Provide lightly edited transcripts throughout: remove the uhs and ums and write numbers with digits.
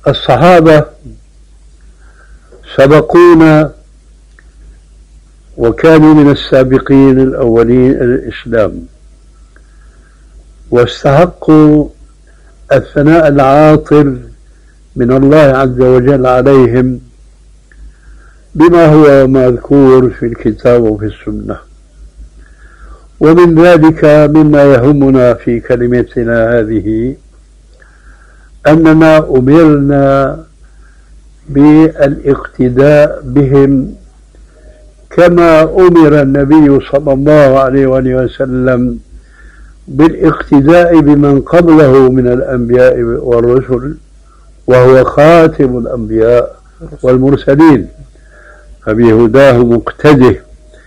الصحابة سبقونا وكانوا من السابقين الأولين الإسلام، واستحقوا الثناء العاطر من الله عز وجل عليهم بما هو مذكور في الكتاب وفي السنة. ومن ذلك مما يهمنا في كلمتنا هذه أننا أمرنا بالاقتداء بهم كما أمر النبي صلى الله عليه وسلم بالاقتداء بمن قبله من الأنبياء والرسل، وهو خاتم الأنبياء والمرسلين، فبهداه مقتده.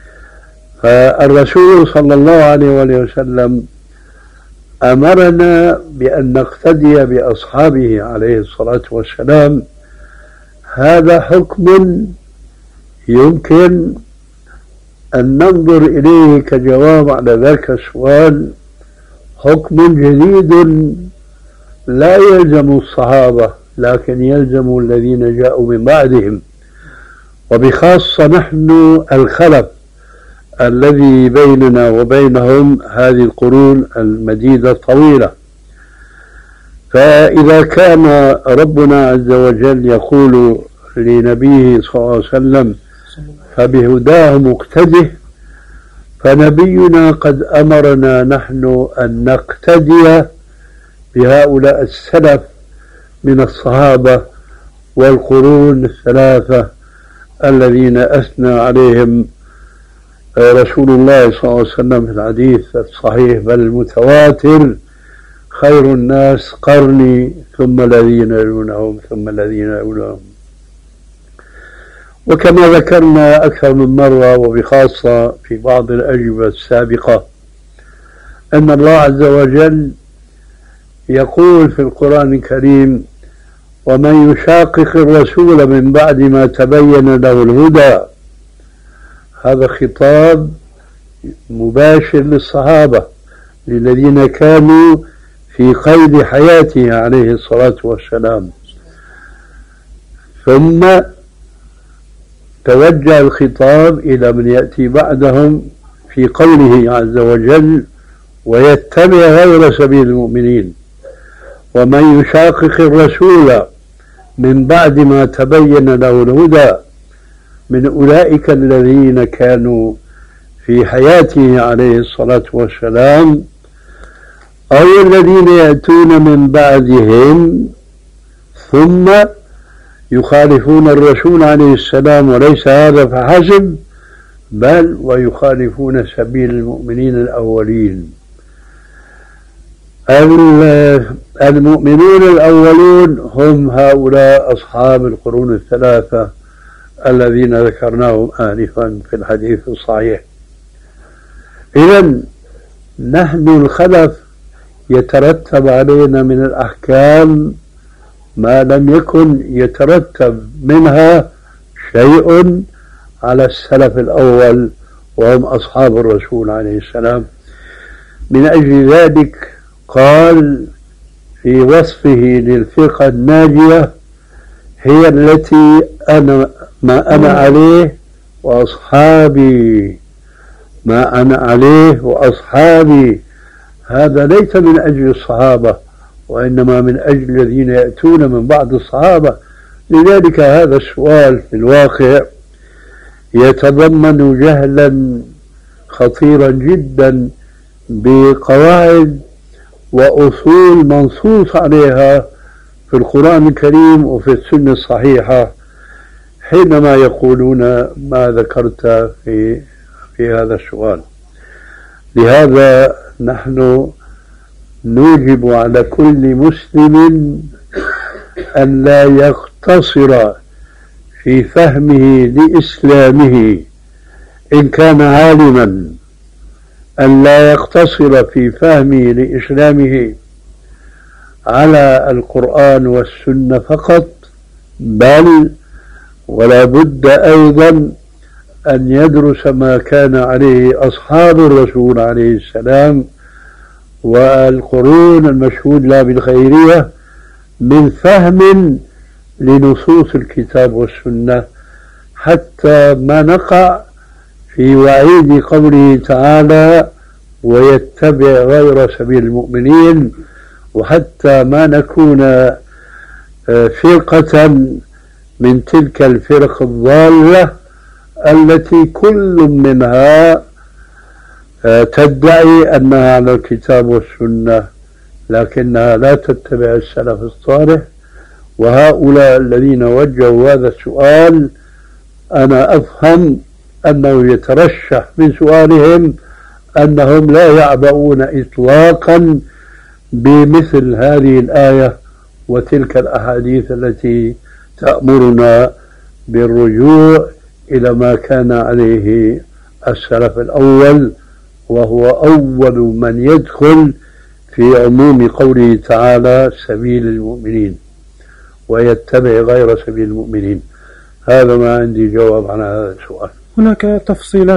فالرسول صلى الله عليه وسلم أمرنا بأن نقتدي بأصحابه عليه الصلاة والسلام. هذا حكم يمكن أن ننظر إليه كجواب على ذاك السؤال، حكم جديد لا يلزم الصحابة لكن يلزم الذين جاءوا من بعدهم، وبخاصة نحن الخلف الذي بيننا وبينهم هذه القرون المديدة الطويلة. فإذا كان ربنا عز وجل يقول لنبيه صلى الله عليه وسلم فبهداه مقتده، فنبينا قد أمرنا نحن أن نقتدي بهؤلاء السلف من الصحابة والقرون الثلاثة الذين أثنى عليهم رسول الله صلى الله عليه وسلم في الحديث الصحيح بل المتواتر: خير الناس قرني ثم الذين يلونهم ثم الذين يلونهم. وكما ذكرنا أكثر من مرة وبخاصة في بعض الأجوبة السابقة أن الله عز وجل يقول في القرآن الكريم: ومن يشاقق الرسول من بعد ما تبين له الهدى. هذا خطاب مباشر للصحابة للذين كانوا في قيد حياته عليه الصلاة والسلام. ثم توجه الخطاب إلى من يأتي بعدهم في قوله عز وجل: ويتبع غير سبيل المؤمنين. ومن يشاقق الرسول من بعد ما تبين له الهدى من أولئك الذين كانوا في حياته عليه الصلاة والسلام أو الذين يأتون من بعدهم ثم يخالفون الرسول عليه السلام، وليس هذا فحسب بل ويخالفون سبيل المؤمنين الأولين. المؤمنون الأولون هم هؤلاء أصحاب القرون الثلاثة الذين ذكرناهم آنفا في الحديث الصحيح. إذن نحن الخلف يترتب علينا من الأحكام ما لم يكن يترتب منها شيء على السلف الأول وهم أصحاب الرسول عليه السلام. من أجل ذلك قال في وصفه للفرقة الناجية: هي التي ما أنا عليه وأصحابي. ما أنا عليه وأصحابي هذا ليس من أجل الصحابة وإنما من أجل الذين يأتون من بعد الصحابة. لذلك هذا السؤال في الواقع يتضمن جهلا خطيرا جدا بقواعد وأصول منصوص عليها في القرآن الكريم وفي السنة الصحيحة حينما يقولون ما ذكرت في هذا السؤال. لهذا نحن نوجب على كل مسلم أن لا يقتصر في فهمه لإسلامه إن كان عالما، أن لا يقتصر في فهمه لإسلامه على القرآن والسنة فقط، بل ولا بد أيضا أن يدرس ما كان عليه أصحاب الرسول عليه السلام والقرون المشهود لا بالخيرية من فهم لنصوص الكتاب والسنة حتى ما نقع في وعيد قوله تعالى ويتبع غير سبيل المؤمنين، وحتى ما نكون فرقة من تلك الفرق الضالة التي كل منها تدعي أنها على الكتاب والسنة لكنها لا تتبع السلف الصالح. وهؤلاء الذين وجهوا هذا السؤال أنا أفهم أنه يترشح من سؤالهم أنهم لا يعبؤون إطلاقا بمثل هذه الآية وتلك الأحاديث التي تأمرنا بالرجوع إلى ما كان عليه السلف الأول، وهو أول من يدخل في عموم قوله تعالى سبيل المؤمنين ويتبع غير سبيل المؤمنين. هذا ما عندي جواب عن هذا السؤال. هناك تفصيلات